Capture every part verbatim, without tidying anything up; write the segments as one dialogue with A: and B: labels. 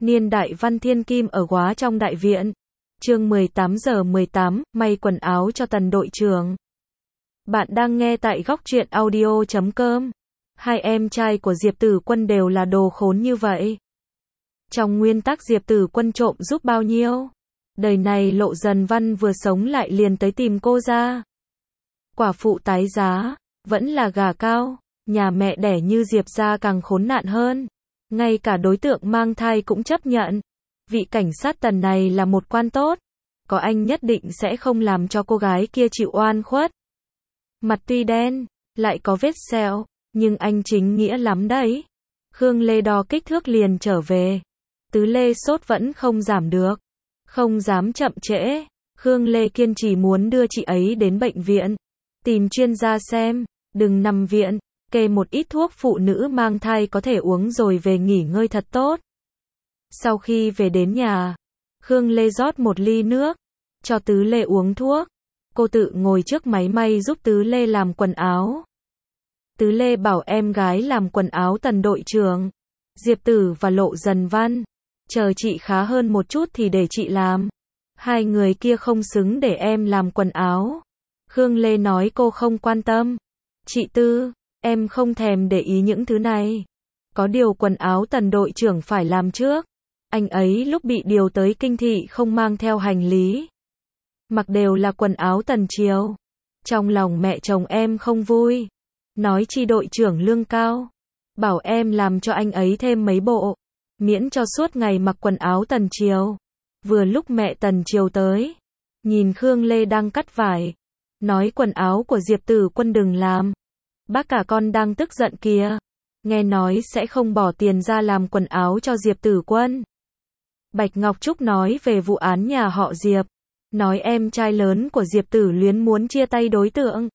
A: Niên đại Văn Thiên Kim ở Góa trong đại viện. Chương mười tám giờ mười tám, may quần áo cho Tần đội trưởng. Bạn đang nghe tại góc truyện audio chấm com. Hai em trai của Diệp Tử Quân đều là đồ khốn như vậy. Trong nguyên tắc Diệp Tử Quân trộm giúp bao nhiêu? Đời này Lộ Dần Văn vừa sống lại liền tới tìm cô ra. Quả phụ tái giá, vẫn là gà cao, nhà mẹ đẻ như Diệp gia càng khốn nạn hơn. Ngay cả đối tượng mang thai cũng chấp nhận. Vị cảnh sát Tần này là một quan tốt. Có anh nhất định sẽ không làm cho cô gái kia chịu oan khuất. Mặt tuy đen, lại có vết sẹo, nhưng anh chính nghĩa lắm đấy. Khương Lê đo kích thước liền trở về. Tứ Lê sốt vẫn không giảm được. Không dám chậm trễ. Khương Lê kiên trì muốn đưa chị ấy đến bệnh viện. Tìm chuyên gia xem, đừng nằm viện. Kê một ít thuốc phụ nữ mang thai có thể uống rồi về nghỉ ngơi thật tốt. Sau khi về đến nhà, Khương Lê rót một ly nước, cho Tứ Lê uống thuốc. Cô tự ngồi trước máy may giúp Tứ Lê làm quần áo. Tứ Lê bảo em gái làm quần áo Tần đội trưởng. Diệp Tử và Lộ Dần Văn. Chờ chị khá hơn một chút thì để chị làm. Hai người kia không xứng để em làm quần áo. Khương Lê nói cô không quan tâm. Chị Tư, em không thèm để ý những thứ này. Có điều quần áo Tần đội trưởng phải làm trước. Anh ấy lúc bị điều tới kinh thị không mang theo hành lý. Mặc đều là quần áo Tần Triều. Trong lòng mẹ chồng em không vui. Nói chi đội trưởng lương cao. Bảo em làm cho anh ấy thêm mấy bộ. Miễn cho suốt ngày mặc quần áo Tần Triều. Vừa lúc mẹ Tần Triều tới. Nhìn Khương Lê đang cắt vải. Nói quần áo của Diệp Tử Quân đừng làm. Bác cả con đang tức giận kìa. Nghe nói sẽ không bỏ tiền ra làm quần áo cho Diệp Tử Quân. Bạch Ngọc Trúc nói về vụ án nhà họ Diệp. Nói em trai lớn của Diệp Tử Luyến muốn chia tay đối tượng.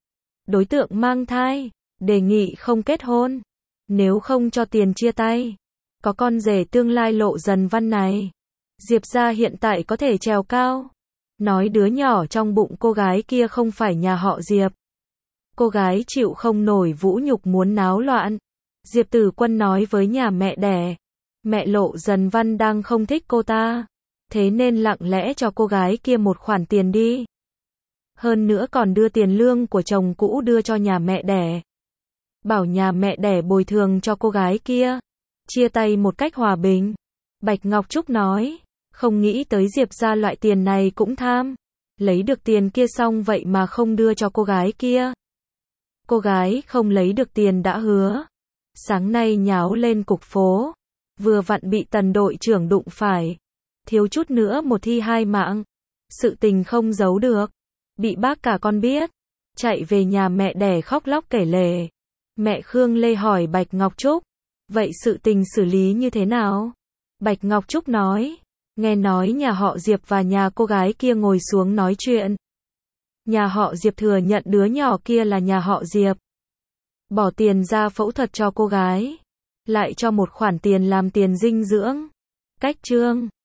A: Đối tượng mang thai. Đề nghị không kết hôn. Nếu không cho tiền chia tay. Có con rể tương lai Lộ Dần Văn này. Diệp gia hiện tại có thể trèo cao. Nói đứa nhỏ trong bụng cô gái kia không phải nhà họ Diệp. Cô gái chịu không nổi vũ nhục muốn náo loạn. Diệp Tử Quân nói với nhà mẹ đẻ. Mẹ Lộ Dần Văn đang không thích cô ta. Thế nên lặng lẽ cho cô gái kia một khoản tiền đi. Hơn nữa còn đưa tiền lương của chồng cũ đưa cho nhà mẹ đẻ. Bảo nhà mẹ đẻ bồi thường cho cô gái kia. Chia tay một cách hòa bình. Bạch Ngọc Trúc nói. Không nghĩ tới Diệp gia loại tiền này cũng tham. Lấy được tiền kia xong vậy mà không đưa cho cô gái kia. Cô gái không lấy được tiền đã hứa. Sáng nay nháo lên cục phố. Vừa vặn bị Tần đội trưởng đụng phải. Thiếu chút nữa một thi hai mạng. Sự tình không giấu được. Bị bác cả con biết. Chạy về nhà mẹ đẻ khóc lóc kể lể. Mẹ Khương Lê hỏi Bạch Ngọc Trúc. Vậy sự tình xử lý như thế nào? Bạch Ngọc Trúc nói. Nghe nói nhà họ Diệp và nhà cô gái kia ngồi xuống nói chuyện. Nhà họ Diệp thừa nhận đứa nhỏ kia là nhà họ Diệp. Bỏ tiền ra phẫu thuật cho cô gái. Lại cho một khoản tiền làm tiền dinh dưỡng. Cách trương.